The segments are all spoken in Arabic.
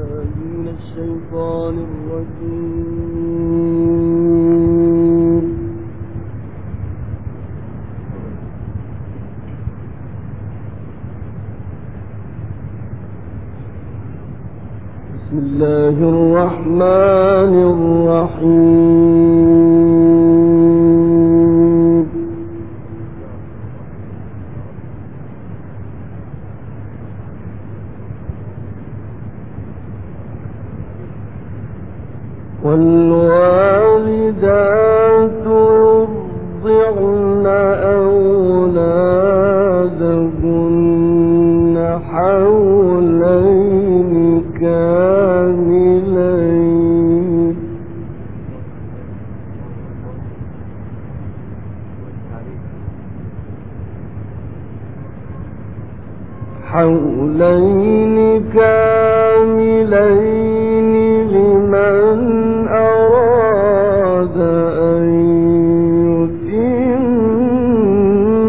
بالله من الشيطان الرجيم. بسم الله الرحمن الرحيم. والوالدات يرضعن أولادهن حولين كاملين لمن أراد أن يتم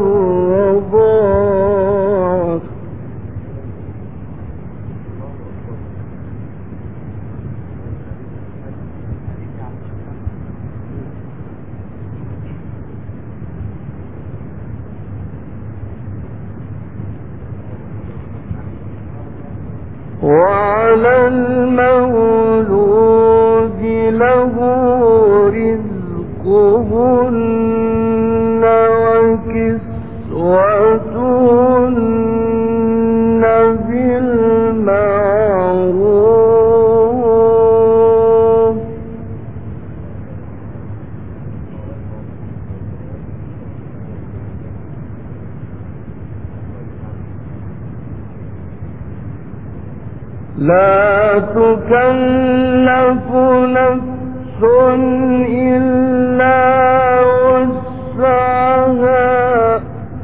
الرضاعة. وعلى المولود له رزقهن وكسوتهن بالمعروف. لا تكلف نفس إلا وسعها.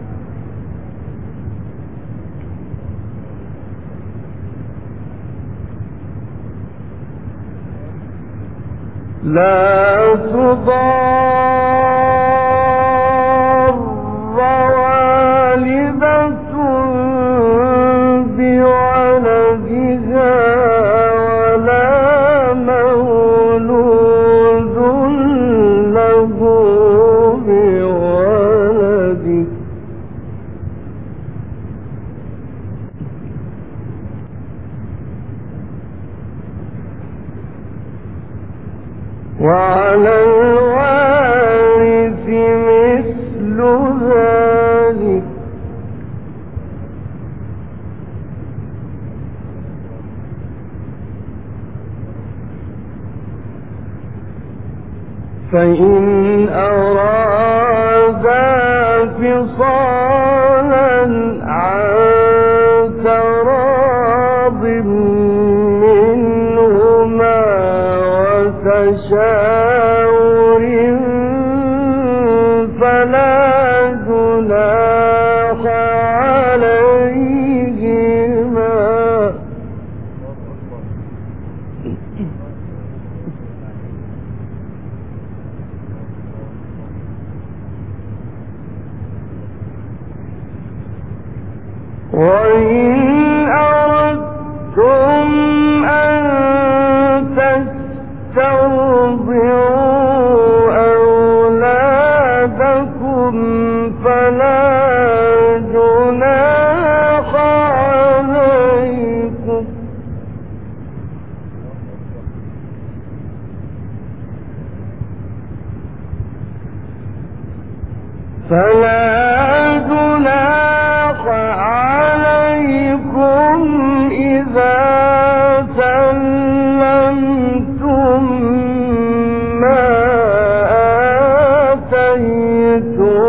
لا تضار والدة بولدها ولا مولود له بولده. وعلى الوارث مثل ذلك. فإن أرادا فصالا عن تراض منهما وتشاور فلا جناح عليهما. وإن أردتم أن تسترضعوا أولادكم فلا جناح عليكم. إذا سلمتم ما آتيتم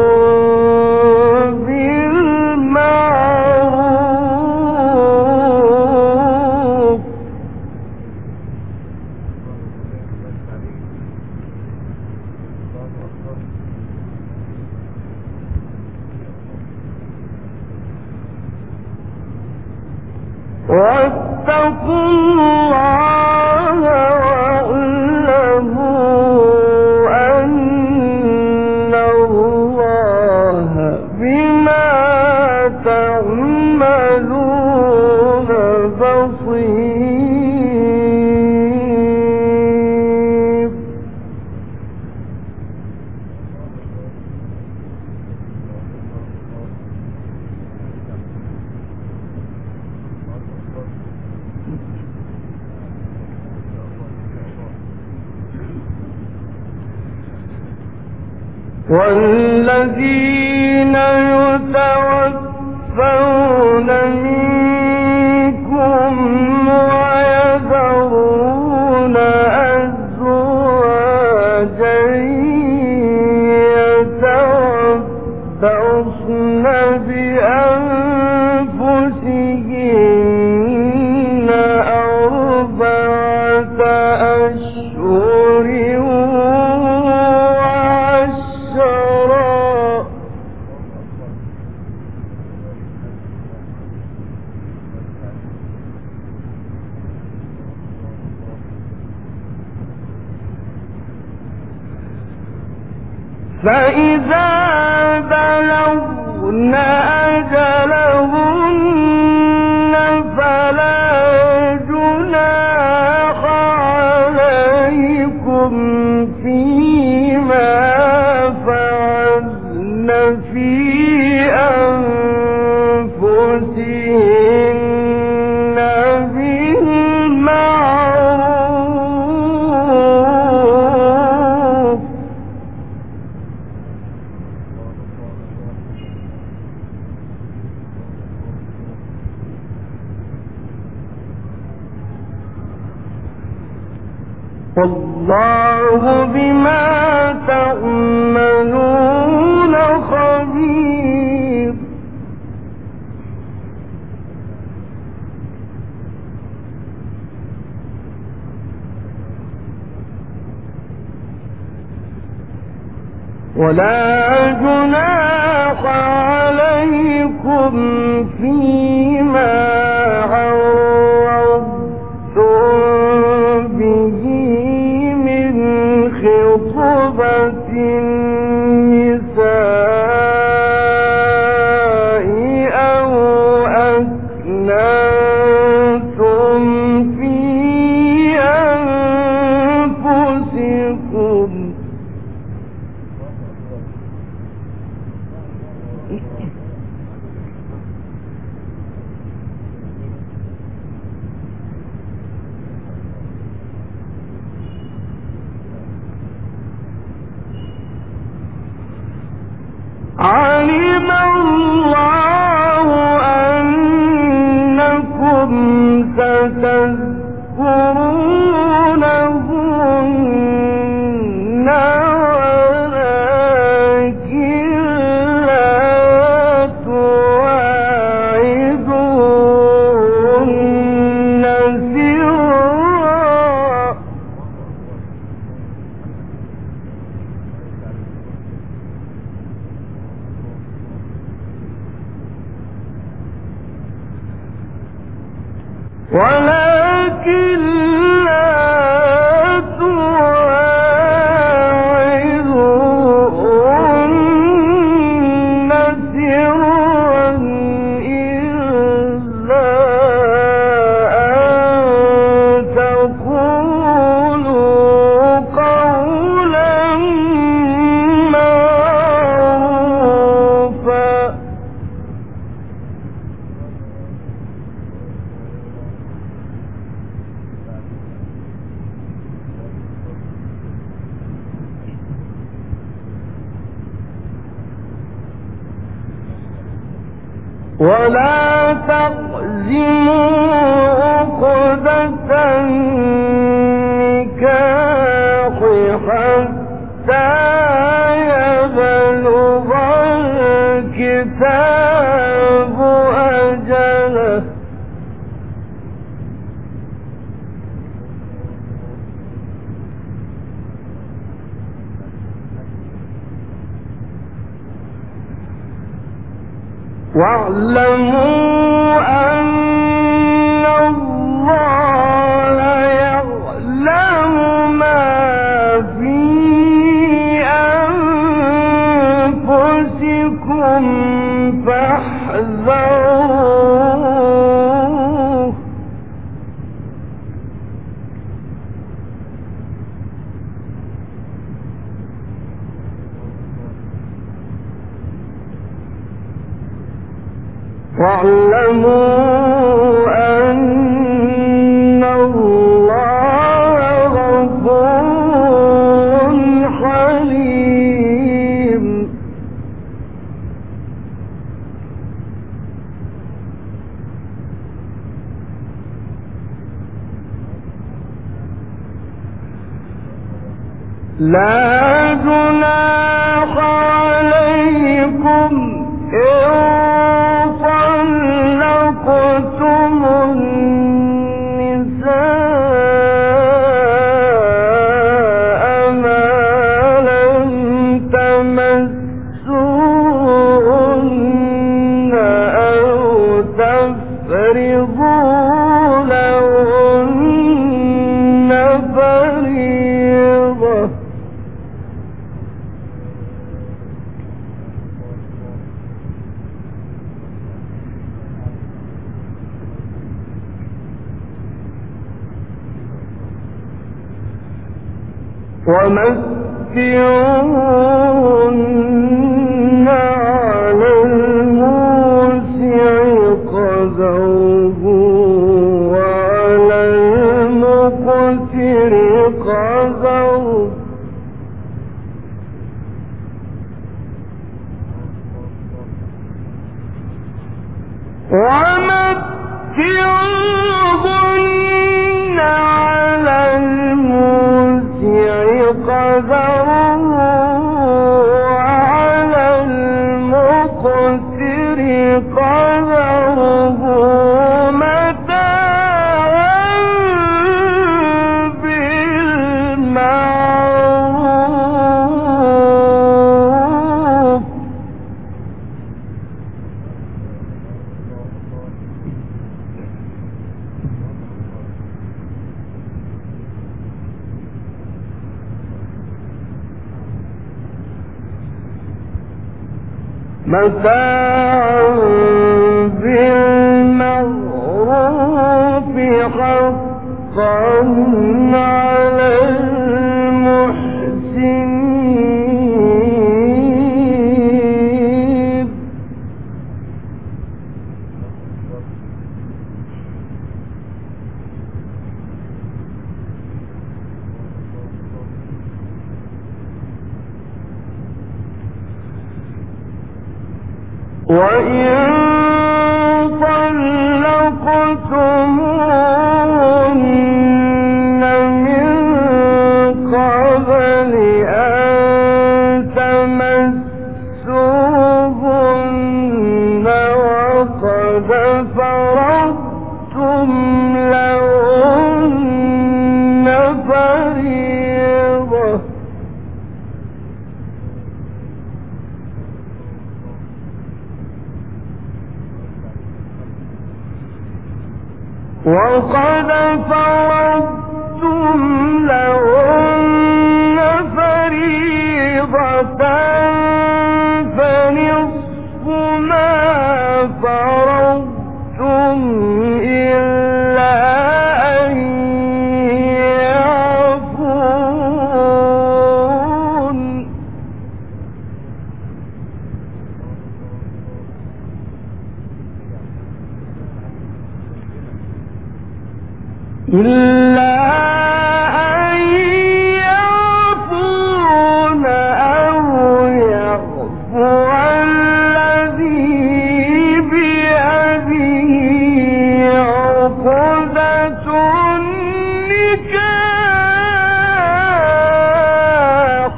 بالمعروف. واتقوا الله واعلموا أن الله بما تعملون بصير. والذين يتوفون منكم ويذرون أزواجا يتربصن بأنفسهن أربعة أشهر وعشرا فإذا بلغن أجلهن فلا جناح عليكم فيما فعلن في أنفسهن بالمعروف والله بما تعملون خبير ولا جناح عليكم فيما عرضتم به من خطبة النساء أو أكننتم في أنفسكم علم الله أنكم ستذكرونهن ولكن لا تواعدوهن سرا ولكن لا تواعدوهن سرا إلا أن تقولوا قولا معروفا ولا تقزموا عقدة النكاح حتى يبلغ الكتاب أجله واعلموا أن الله يعلم ما في أنفسكم فاحذروه واعلموا أن الله غفور حليم لا جناح عليكم إن طلقتم النساء ما لم تمسوهن أو تفرضوا لهن فريضة ومتعوهن على الموسع قدره وعلى المقتر قدره ومتعوهن على الموسع قدره وعلى المقتر قدره متاعا بالمعروف متاعا بالمعروف حقا على المحسنين وإن طلقتموهن من قبل أن تمسوهن وقد فرضتم لهن فريضة وقد فرضتم لهن فريضة فنصف ما فرضتم إلا أن يعفون إلا أن يعفون أو يعفو الذي بيده عقدة النكاح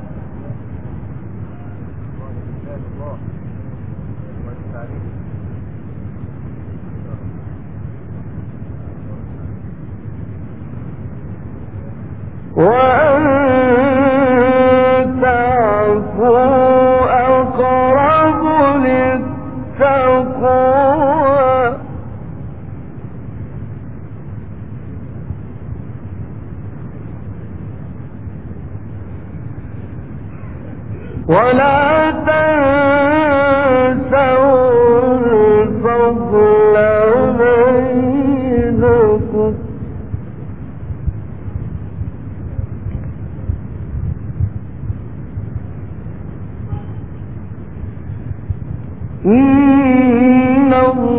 وأن تعفوا أقرب للتقوى ولا تنسوا الفضل بينكم إن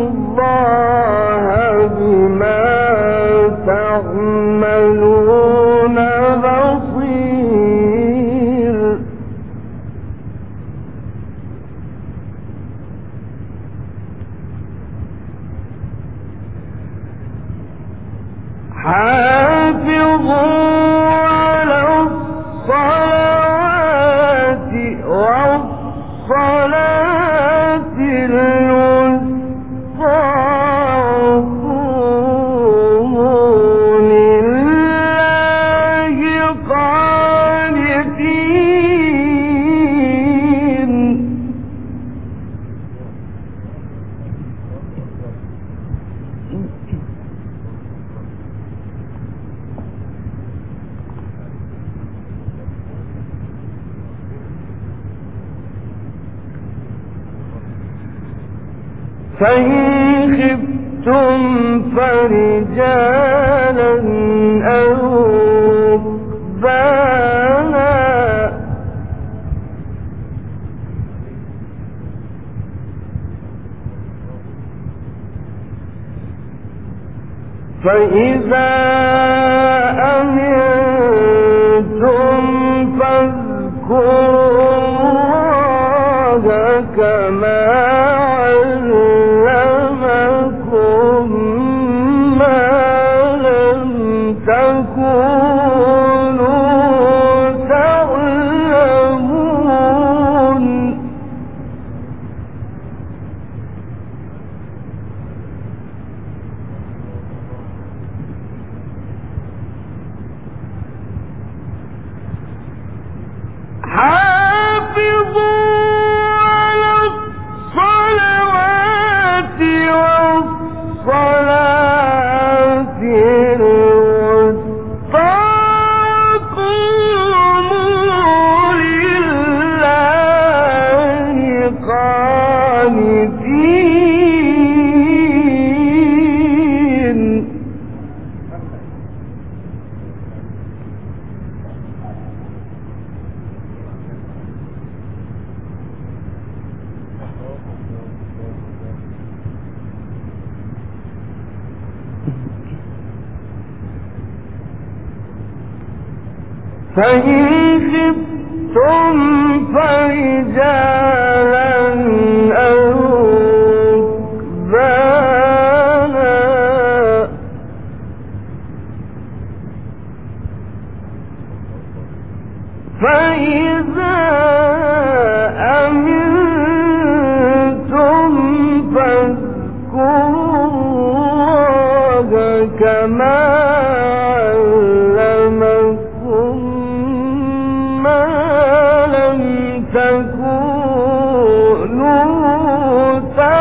الله بما تعملون بصير حافظوا على الصلاة فإن خفتم فرجالا أو ركبانا فإذا أمنتم فاذكروا الله كما علمكم ما لم تكونوا تعلمون حافظوا على الصلوات والصلاة الوسطى وقوموا لله قانتين فإن خفتم فرجالا أو ركبانا فإذا أمنتم فاذكروا الله كما علمكم ما لم تكونوا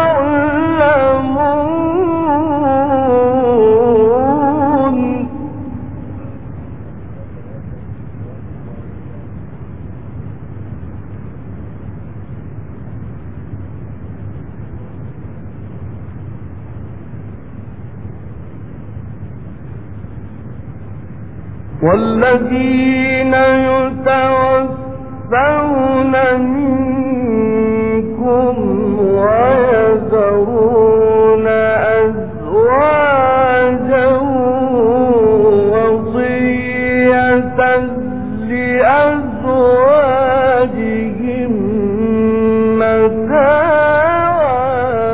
تعلمون والذين يتوفون منكم ويذرون أزواجا وصية لأزواجهم متاعا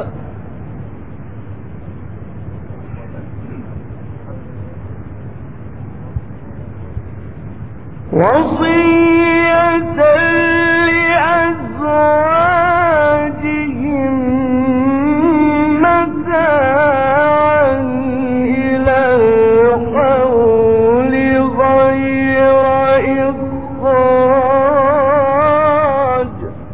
لأزواجهم متاعا إلى الحول غير إخراج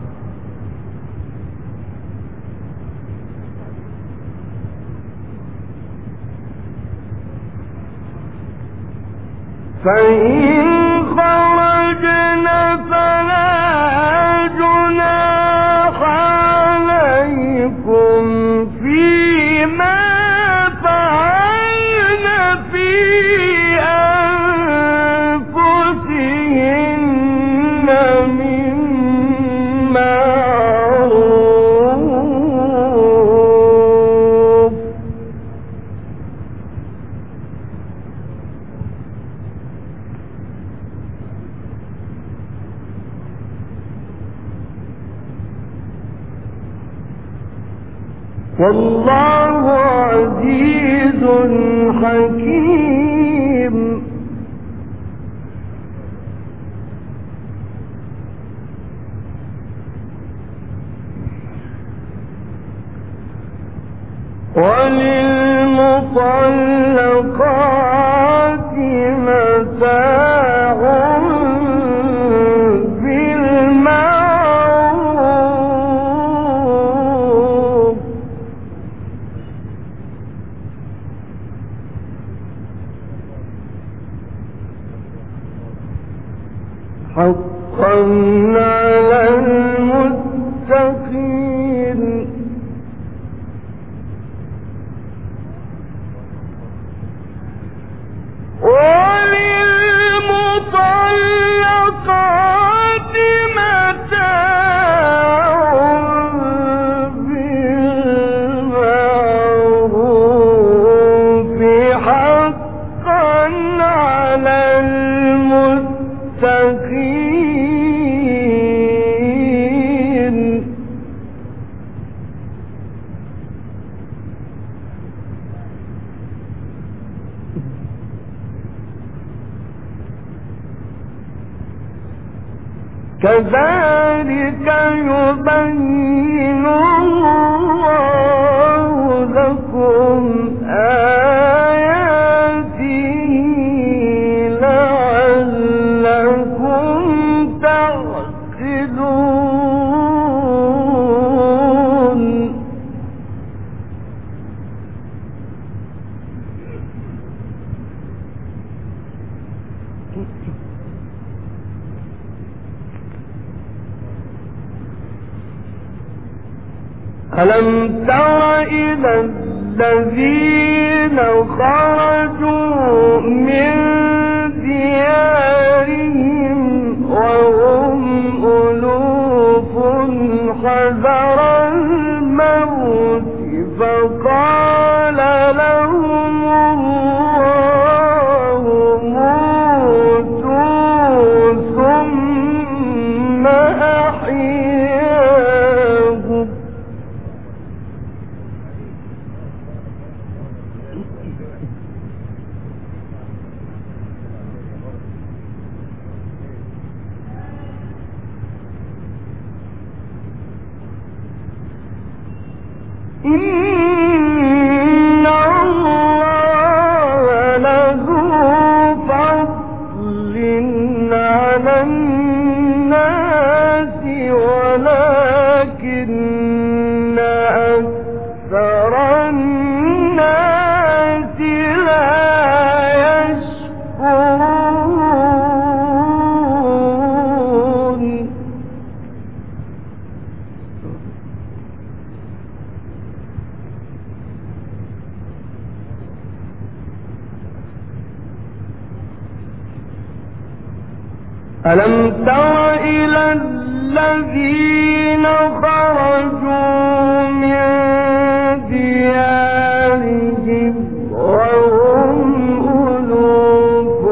فإن خرجن فلا جناح عليكم فيما فعلن في أنفسهن من معروف والله عزيز حكيم وللمطلقات متاع بالمعروف حقا على المتقين كذلك يبين الله لكم آياته لعلكم تعقلون. ألم تر إلى الذين خرجوا من ديارهم وهم ألوف حذر الموت فقال لهم الله موتوا ثم أحياهم. إن الله لذو فضل على الناس ولكن أكثر الناس لا يشكرون. ألم تر إلى الذين خرجوا من ديارهم وهم ألوف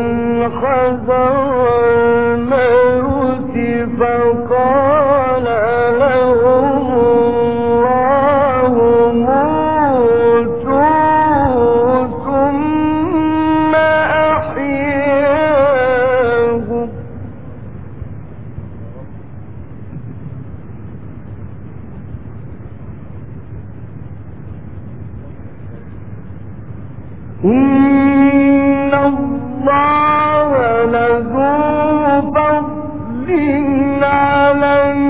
حذر الموت فقال لهم الله موتوا ثم أحياهم. إن الله لذو فضل على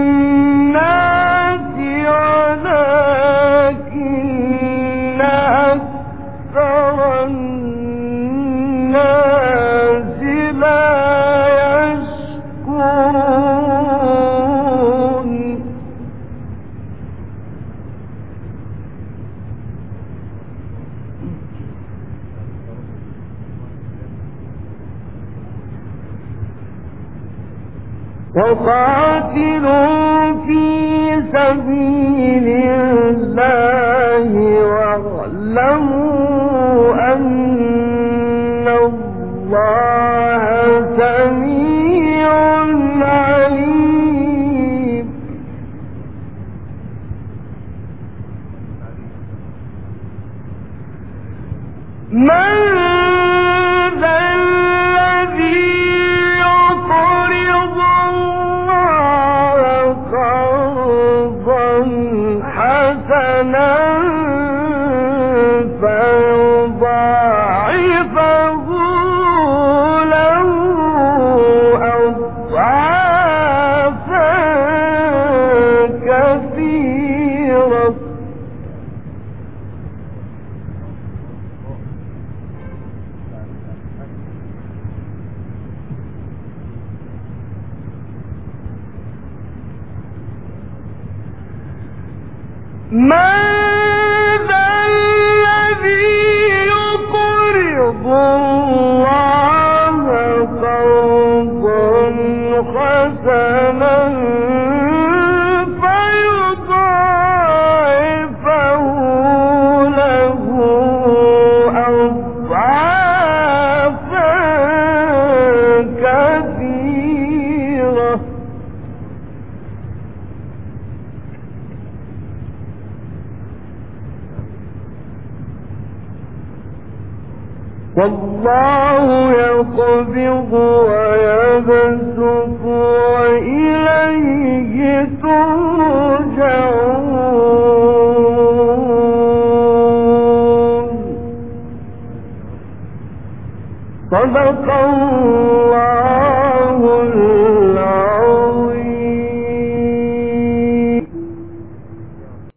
الناس ولكن أكثر الناس لا يشكرون. وقاتلوا في سبيل الله واعلموا أن الله سميع عليم. من ذا الذي يقرض الله قرضا حسنا فيضاعفه له أضعافا كثيرة والله يقبض ويبسط وإليه ترجعون. صدق الله